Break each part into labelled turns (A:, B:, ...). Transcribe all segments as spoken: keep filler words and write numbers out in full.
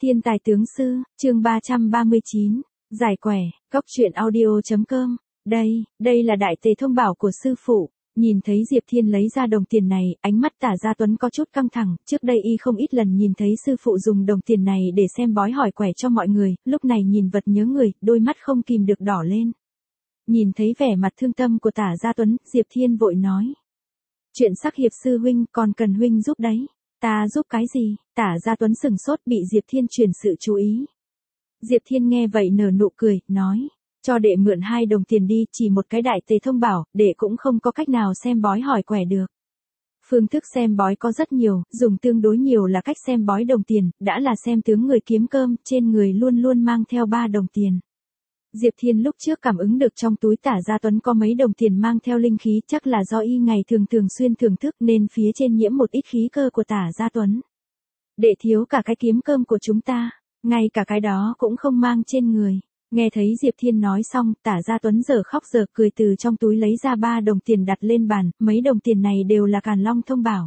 A: Thiên tài tướng sư, chương ba trăm ba mươi chín, giải quẻ, góc truyện audio chấm com. Đây, đây là đại tề thông bảo của sư phụ. Nhìn thấy Diệp Thiên lấy ra đồng tiền này, ánh mắt Tả Gia Tuấn có chút căng thẳng, trước đây y không ít lần nhìn thấy sư phụ dùng đồng tiền này để xem bói hỏi quẻ cho mọi người, lúc này nhìn vật nhớ người, đôi mắt không kìm được đỏ lên. Nhìn thấy vẻ mặt thương tâm của Tả Gia Tuấn, Diệp Thiên vội nói. Chuyện Sắc Hiệp sư huynh còn cần huynh giúp đấy. Ta giúp cái gì? Tả Gia Tuấn sừng sốt bị Diệp Thiên chuyển sự chú ý. Diệp Thiên nghe vậy nở nụ cười, nói. Cho đệ mượn hai đồng tiền đi, chỉ một cái đại tề thông bảo, đệ cũng không có cách nào xem bói hỏi quẻ được. Phương thức xem bói có rất nhiều, dùng tương đối nhiều là cách xem bói đồng tiền, đã là xem tướng người kiếm cơm, trên người luôn luôn mang theo ba đồng tiền. Diệp Thiên lúc trước cảm ứng được trong túi Tả Gia Tuấn có mấy đồng tiền mang theo linh khí, chắc là do y ngày thường thường xuyên thưởng thức nên phía trên nhiễm một ít khí cơ của Tả Gia Tuấn. Đệ thiếu cả cái kiếm cơm của chúng ta, ngay cả cái đó cũng không mang trên người. Nghe thấy Diệp Thiên nói xong, Tả Gia Tuấn giờ khóc giờ cười từ trong túi lấy ra ba đồng tiền đặt lên bàn, mấy đồng tiền này đều là Càn Long thông bảo.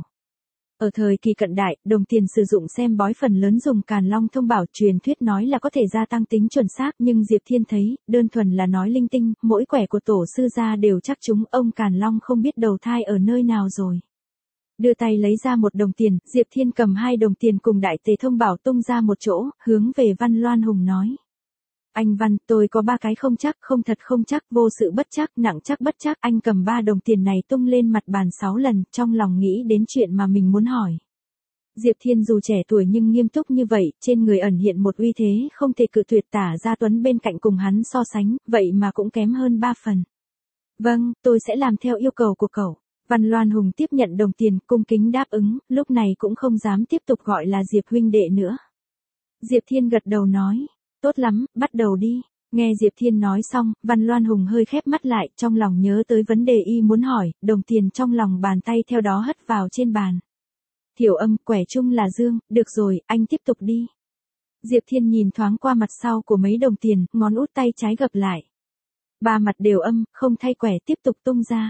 A: Ở thời kỳ cận đại, đồng tiền sử dụng xem bói phần lớn dùng Càn Long thông bảo, truyền thuyết nói là có thể gia tăng tính chuẩn xác, nhưng Diệp Thiên thấy, đơn thuần là nói linh tinh, mỗi quẻ của tổ sư gia đều chắc chúng, ông Càn Long không biết đầu thai ở nơi nào rồi. Đưa tay lấy ra một đồng tiền, Diệp Thiên cầm hai đồng tiền cùng đại tề thông bảo tung ra một chỗ, hướng về Văn Loan Hùng nói. Anh Văn, tôi có ba cái không chắc, không thật không chắc, vô sự bất chắc, nặng chắc bất chắc. Anh cầm ba đồng tiền này tung lên mặt bàn sáu lần, trong lòng nghĩ đến chuyện mà mình muốn hỏi. Diệp Thiên dù trẻ tuổi nhưng nghiêm túc như vậy, trên người ẩn hiện một uy thế không thể cự tuyệt. Tả Gia Tuấn bên cạnh cùng hắn so sánh, vậy mà cũng kém hơn ba phần. Vâng, tôi sẽ làm theo yêu cầu của cậu. Văn Loan Hùng tiếp nhận đồng tiền, cung kính đáp ứng, lúc này cũng không dám tiếp tục gọi là Diệp huynh đệ nữa. Diệp Thiên gật đầu nói. Tốt lắm, bắt đầu đi. Nghe Diệp Thiên nói xong, Văn Loan Hùng hơi khép mắt lại, trong lòng nhớ tới vấn đề y muốn hỏi, đồng tiền trong lòng bàn tay theo đó hất vào trên bàn. Thiểu Âm, quẻ chung là dương, được rồi, anh tiếp tục đi. Diệp Thiên nhìn thoáng qua mặt sau của mấy đồng tiền, ngón út tay trái gập lại. Ba mặt đều âm, không thay quẻ tiếp tục tung ra.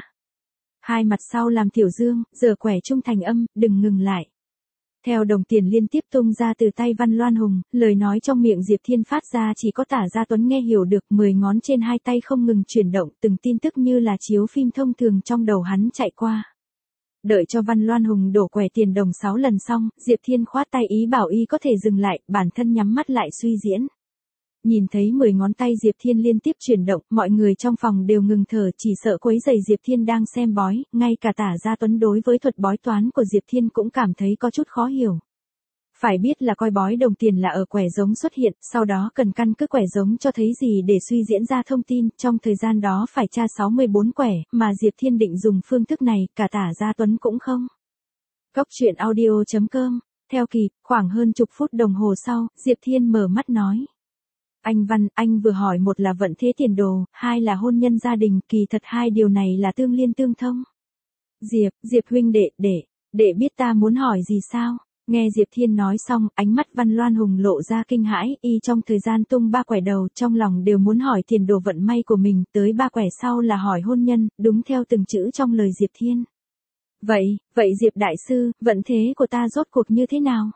A: Hai mặt sau làm thiểu dương, giờ quẻ chung thành âm, đừng ngừng lại. Theo đồng tiền liên tiếp tung ra từ tay Văn Loan Hùng, lời nói trong miệng Diệp Thiên phát ra chỉ có Tả Gia Tuấn nghe hiểu được, mười ngón trên hai tay không ngừng chuyển động, từng tin tức như là chiếu phim thông thường trong đầu hắn chạy qua. Đợi cho Văn Loan Hùng đổ quẻ tiền đồng sáu lần xong, Diệp Thiên khoát tay ý bảo y có thể dừng lại, bản thân nhắm mắt lại suy diễn. Nhìn thấy mười ngón tay Diệp Thiên liên tiếp chuyển động, mọi người trong phòng đều ngừng thở, chỉ sợ quấy rầy Diệp Thiên đang xem bói, ngay cả Tả Gia Tuấn đối với thuật bói toán của Diệp Thiên cũng cảm thấy có chút khó hiểu. Phải biết là coi bói đồng tiền là ở quẻ giống xuất hiện, sau đó cần căn cứ quẻ giống cho thấy gì để suy diễn ra thông tin, trong thời gian đó phải tra sáu mươi bốn quẻ, mà Diệp Thiên định dùng phương thức này, cả Tả Gia Tuấn cũng không. Góc truyện audio chấm com, theo kịp, khoảng hơn chục phút đồng hồ sau, Diệp Thiên mở mắt nói. Anh Văn, anh vừa hỏi một là vận thế tiền đồ, hai là hôn nhân gia đình, kỳ thật hai điều này là tương liên tương thông. Diệp, Diệp huynh đệ, đệ, đệ biết ta muốn hỏi gì sao? Nghe Diệp Thiên nói xong, ánh mắt Văn Loan Hùng lộ ra kinh hãi, y trong thời gian tung ba quẻ đầu, trong lòng đều muốn hỏi tiền đồ vận may của mình, tới ba quẻ sau là hỏi hôn nhân, đúng theo từng chữ trong lời Diệp Thiên. Vậy, vậy Diệp đại sư, vận thế của ta rốt cuộc như thế nào?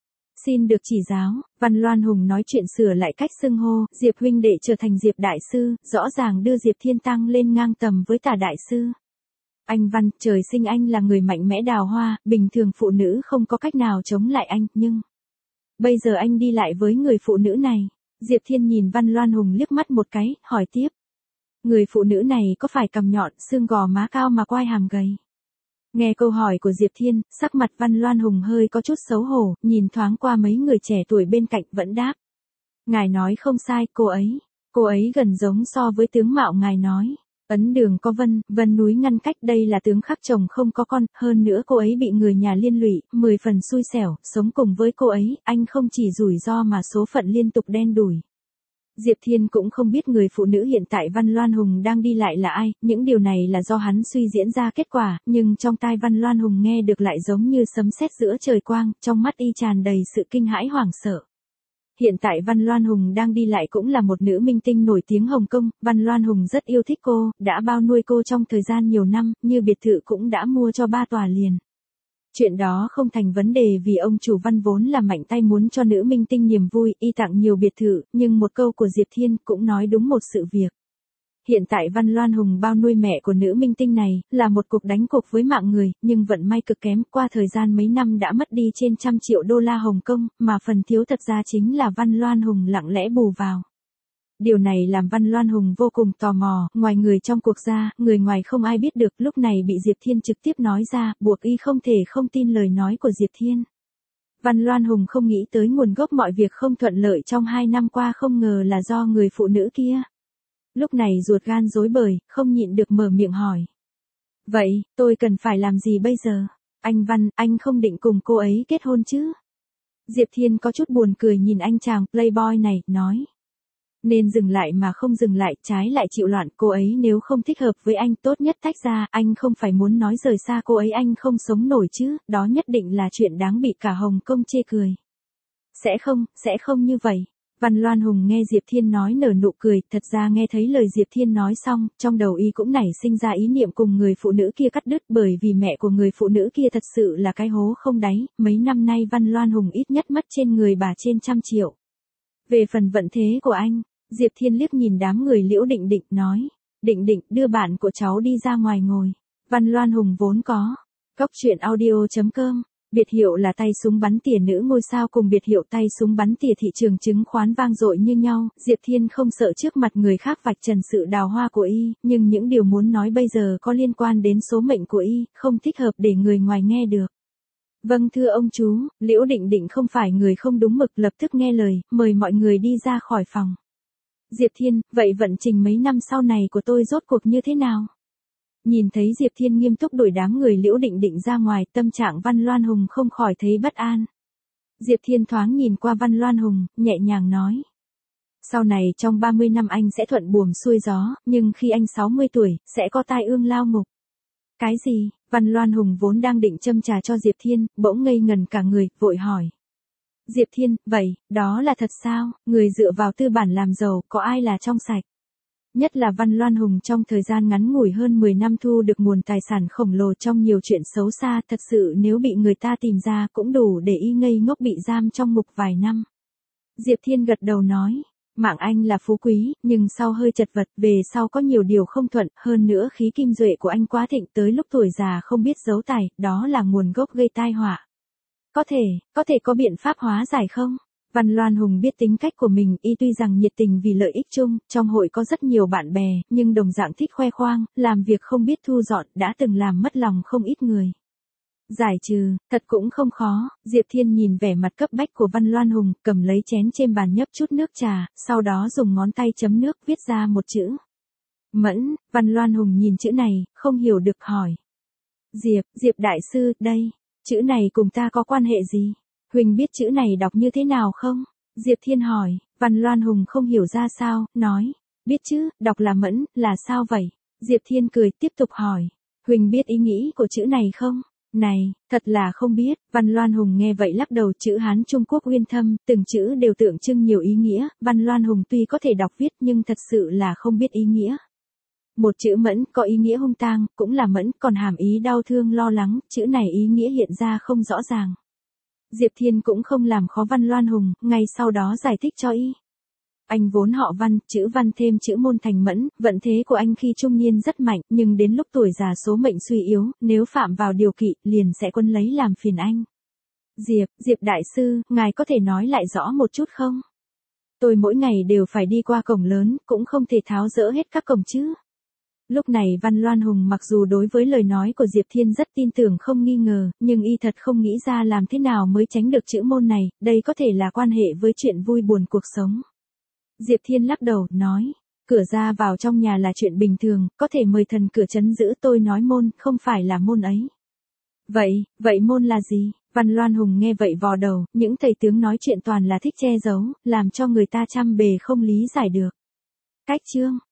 A: Xin được chỉ giáo. Văn Loan Hùng nói chuyện sửa lại cách xưng hô, Diệp huynh đệ trở thành Diệp đại sư, rõ ràng đưa Diệp Thiên tăng lên ngang tầm với Tả đại sư. Anh Văn, trời sinh anh là người mạnh mẽ đào hoa, bình thường phụ nữ không có cách nào chống lại anh, nhưng bây giờ anh đi lại với người phụ nữ này. Diệp Thiên nhìn Văn Loan Hùng liếc mắt một cái, hỏi tiếp. Người phụ nữ này có phải cằm nhọn, xương gò má cao mà quai hàm gầy? Nghe câu hỏi của Diệp Thiên, sắc mặt Văn Loan Hùng hơi có chút xấu hổ, nhìn thoáng qua mấy người trẻ tuổi bên cạnh vẫn đáp. Ngài nói không sai, cô ấy, cô ấy gần giống so với tướng mạo ngài nói. Ấn đường có vân, vân núi ngăn cách, đây là tướng khắc chồng không có con, hơn nữa cô ấy bị người nhà liên lụy, mười phần xui xẻo, sống cùng với cô ấy, anh không chỉ rủi ro mà số phận liên tục đen đủi. Diệp Thiên cũng không biết người phụ nữ hiện tại Văn Loan Hùng đang đi lại là ai, những điều này là do hắn suy diễn ra kết quả, nhưng trong tai Văn Loan Hùng nghe được lại giống như sấm sét giữa trời quang, trong mắt y tràn đầy sự kinh hãi hoảng sợ. Hiện tại Văn Loan Hùng đang đi lại cũng là một nữ minh tinh nổi tiếng Hồng Kông, Văn Loan Hùng rất yêu thích cô, đã bao nuôi cô trong thời gian nhiều năm, như biệt thự cũng đã mua cho ba tòa liền. Chuyện đó không thành vấn đề vì ông chủ Văn vốn là mạnh tay muốn cho nữ minh tinh niềm vui, y tặng nhiều biệt thự, nhưng một câu của Diệp Thiên cũng nói đúng một sự việc. Hiện tại Văn Loan Hùng bao nuôi mẹ của nữ minh tinh này, là một cuộc đánh cuộc với mạng người, nhưng vận may cực kém, qua thời gian mấy năm đã mất đi trên trăm triệu đô la Hồng Kông, mà phần thiếu thật ra chính là Văn Loan Hùng lặng lẽ bù vào. Điều này làm Văn Loan Hùng vô cùng tò mò, ngoài người trong cuộc ra, người ngoài không ai biết được, lúc này bị Diệp Thiên trực tiếp nói ra, buộc y không thể không tin lời nói của Diệp Thiên. Văn Loan Hùng không nghĩ tới nguồn gốc mọi việc không thuận lợi trong hai năm qua, không ngờ là do người phụ nữ kia. Lúc này ruột gan rối bời, không nhịn được mở miệng hỏi. Vậy, tôi cần phải làm gì bây giờ? Anh Văn, anh không định cùng cô ấy kết hôn chứ? Diệp Thiên có chút buồn cười nhìn anh chàng playboy này, nói. Nên dừng lại mà không dừng lại, trái lại chịu loạn, cô ấy nếu không thích hợp với anh tốt nhất tách ra, anh không phải muốn nói rời xa cô ấy anh không sống nổi chứ, đó nhất định là chuyện đáng bị cả Hồng Kông chê cười. Sẽ không, sẽ không như vậy. Văn Loan Hùng nghe Diệp Thiên nói nở nụ cười, thật ra nghe thấy lời Diệp Thiên nói xong, trong đầu y cũng nảy sinh ra ý niệm cùng người phụ nữ kia cắt đứt, bởi vì mẹ của người phụ nữ kia thật sự là cái hố không đáy, mấy năm nay Văn Loan Hùng ít nhất mất trên người bà trên trăm triệu. Về phần vận thế của anh, Diệp Thiên liếc nhìn đám người Liễu Định Định, nói, Định Định đưa bạn của cháu đi ra ngoài ngồi. Văn Loan Hùng vốn có, cốc truyện audio chấm com. Biệt hiệu là tay súng bắn tỉa nữ ngôi sao cùng biệt hiệu tay súng bắn tỉa thị trường chứng khoán vang dội như nhau, Diệp Thiên không sợ trước mặt người khác vạch trần sự đào hoa của y, nhưng những điều muốn nói bây giờ có liên quan đến số mệnh của y, không thích hợp để người ngoài nghe được. Vâng thưa ông chú, Liễu Định Định không phải người không đúng mực, lập tức nghe lời, mời mọi người đi ra khỏi phòng. Diệp Thiên, vậy vận trình mấy năm sau này của tôi rốt cuộc như thế nào? Nhìn thấy Diệp Thiên nghiêm túc đuổi đám người Liễu Định Định ra ngoài, tâm trạng Văn Loan Hùng không khỏi thấy bất an. Diệp Thiên thoáng nhìn qua Văn Loan Hùng, nhẹ nhàng nói. Sau này trong ba mươi năm anh sẽ thuận buồm xuôi gió, nhưng khi anh sáu mươi tuổi, sẽ có tai ương lao ngục. Cái gì? Văn Loan Hùng vốn đang định châm trà cho Diệp Thiên, bỗng ngây ngần cả người, vội hỏi. Diệp Thiên, vậy, đó là thật sao? Người dựa vào tư bản làm giàu, có ai là trong sạch? Nhất là Văn Loan Hùng trong thời gian ngắn ngủi hơn mười năm thu được nguồn tài sản khổng lồ trong nhiều chuyện xấu xa, thật sự nếu bị người ta tìm ra cũng đủ để y ngây ngốc bị giam trong ngục vài năm. Diệp Thiên gật đầu nói, mạng anh là phú quý, nhưng sau hơi chật vật, về sau có nhiều điều không thuận, hơn nữa khí kim duệ của anh quá thịnh, tới lúc tuổi già không biết giấu tài, đó là nguồn gốc gây tai họa. Có thể, có thể có biện pháp hóa giải không? Văn Loan Hùng biết tính cách của mình, y tuy rằng nhiệt tình vì lợi ích chung, trong hội có rất nhiều bạn bè, nhưng đồng dạng thích khoe khoang, làm việc không biết thu dọn, đã từng làm mất lòng không ít người. Giải trừ, thật cũng không khó, Diệp Thiên nhìn vẻ mặt cấp bách của Văn Loan Hùng, cầm lấy chén trên bàn nhấp chút nước trà, sau đó dùng ngón tay chấm nước viết ra một chữ. Mẫn, Văn Loan Hùng nhìn chữ này, không hiểu được hỏi. Diệp, Diệp đại sư, đây, chữ này cùng ta có quan hệ gì? Huỳnh biết chữ này đọc như thế nào không? Diệp Thiên hỏi, Văn Loan Hùng không hiểu ra sao, nói, biết chứ, đọc là Mẫn, là sao vậy? Diệp Thiên cười, tiếp tục hỏi, Huỳnh biết ý nghĩ của chữ này không? Này, thật là không biết, Văn Loan Hùng nghe vậy lắc đầu, chữ Hán Trung Quốc uyên thâm, từng chữ đều tượng trưng nhiều ý nghĩa, Văn Loan Hùng tuy có thể đọc viết nhưng thật sự là không biết ý nghĩa. Một chữ Mẫn có ý nghĩa hung tang, cũng là Mẫn, còn hàm ý đau thương lo lắng, chữ này ý nghĩa hiện ra không rõ ràng. Diệp Thiên cũng không làm khó Văn Loan Hùng, ngay sau đó giải thích cho y. Anh vốn họ Văn, chữ Văn thêm chữ Môn thành Mẫn, vận thế của anh khi trung niên rất mạnh, nhưng đến lúc tuổi già số mệnh suy yếu, nếu phạm vào điều kỵ, liền sẽ quân lấy làm phiền anh. Diệp, Diệp đại sư, ngài có thể nói lại rõ một chút không? Tôi mỗi ngày đều phải đi qua cổng lớn, cũng không thể tháo dỡ hết các cổng chứ. Lúc này Văn Loan Hùng mặc dù đối với lời nói của Diệp Thiên rất tin tưởng không nghi ngờ, nhưng y thật không nghĩ ra làm thế nào mới tránh được chữ môn này, đây có thể là quan hệ với chuyện vui buồn cuộc sống. Diệp Thiên lắc đầu, nói, cửa ra vào trong nhà là chuyện bình thường, có thể mời thần cửa trấn giữ, tôi nói môn, không phải là môn ấy. Vậy, vậy môn là gì? Văn Loan Hùng nghe vậy vò đầu, những thầy tướng nói chuyện toàn là thích che giấu, làm cho người ta trăm bề không lý giải được. Cách chương